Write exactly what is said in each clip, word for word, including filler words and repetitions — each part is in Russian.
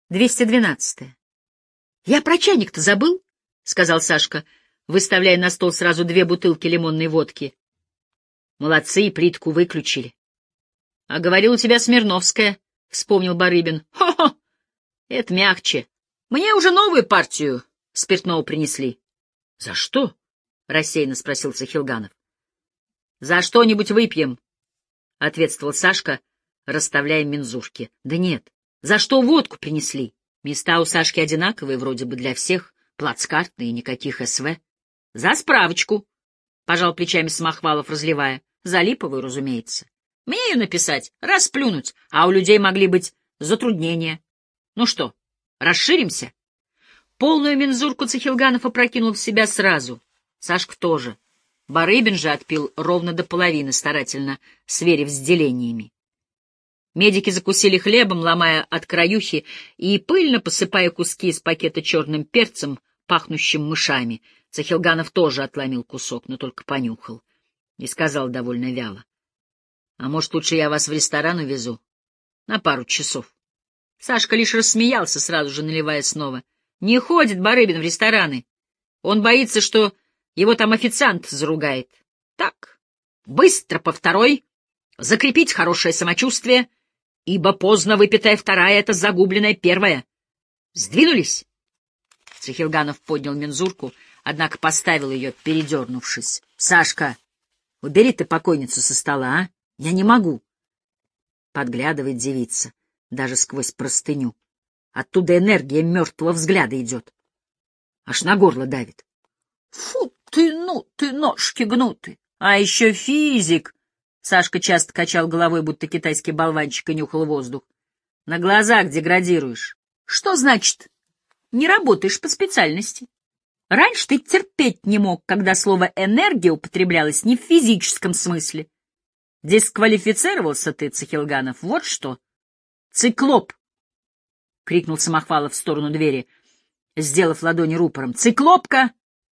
двести двенадцатое. Я про чайник-то забыл, — сказал Сашка, выставляя на стол сразу две бутылки лимонной водки. Молодцы, и плитку выключили. — А говорил, у тебя Смирновская, — вспомнил Барыбин. — Хо-хо! Это мягче. Мне уже новую партию спиртного принесли. — За что? — рассеянно спросил Цахилганов. — За что-нибудь выпьем, — ответствовал Сашка, расставляя мензурки. — Да нет, за что водку принесли? Места у Сашки одинаковые, вроде бы для всех, плацкартные, никаких СВ. — За справочку, — пожал плечами Самохвалов, разливая. — За липовую, разумеется. Мне ее написать, расплюнуть, а у людей могли быть затруднения. Ну что, расширимся? Полную мензурку Цахилганов опрокинул в себя сразу. Сашка тоже. Барыбин же отпил ровно до половины, старательно сверив с делениями. Медики закусили хлебом, ломая от краюхи и пыльно посыпая куски из пакета черным перцем, пахнущим мышами. Цахилганов тоже отломил кусок, но только понюхал. И сказал довольно вяло: — А может, лучше я вас в ресторан увезу? На пару часов. Сашка лишь рассмеялся, сразу же наливая снова. Не ходит Барыбин в рестораны. Он боится, что его там официант заругает. Так, быстро по второй, закрепить хорошее самочувствие, ибо поздно выпитая вторая — это загубленная первая. Сдвинулись? Цахилганов поднял мензурку, однако поставил ее, передернувшись. — Сашка, убери ты покойницу со стола, а? Я не могу. Подглядывает девица, даже сквозь простыню. Оттуда энергия мертвого взгляда идет. Аж на горло давит. — Фу ты, ну ты, ножки гнуты. А еще физик. Сашка часто качал головой, будто китайский болванчик, и нюхал воздух. На глазах деградируешь. Что значит? Не работаешь по специальности. Раньше ты терпеть не мог, когда слово «энергия» употреблялось не в физическом смысле. Дисквалифицировался ты, Цахилганов, вот что. Циклоп! — крикнул Самохвалов в сторону двери, сделав ладони рупором. — Циклопка!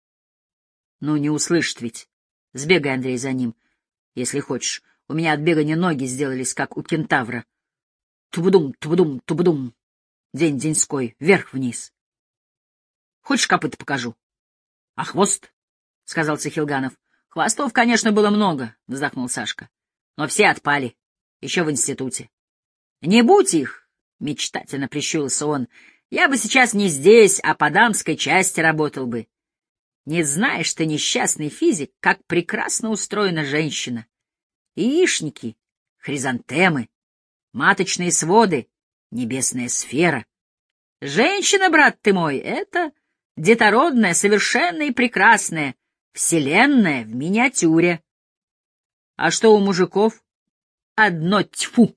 — Ну, не услышит ведь. Сбегай, Андрей, за ним, если хочешь. У меня от бегания ноги сделались, как у кентавра. Тубудум, тубудум, тубудум. День-деньской, вверх-вниз. Хочешь, копыта покажу? — А хвост? — сказал Цахилганов. — Хвостов, конечно, было много, — вздохнул Сашка. — Но все отпали. Еще в институте. — Не будь их! — мечтательно прищурился он. — Я бы сейчас не здесь, а по дамской части работал бы. Не знаешь ты, несчастный физик, как прекрасно устроена женщина. Яичники, хризантемы, маточные своды, небесная сфера. Женщина, брат ты мой, это детородная, совершенная и прекрасная, вселенная в миниатюре. А что у мужиков? Одно тьфу!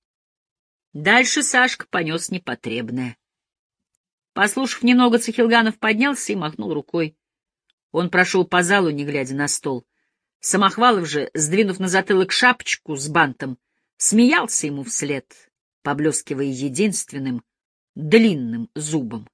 Дальше Сашка понес непотребное. Послушав немного, Цахилганов поднялся и махнул рукой. Он прошел по залу, не глядя на стол. Самохвалов же, сдвинув на затылок шапочку с бантом, смеялся ему вслед, поблескивая единственным длинным зубом.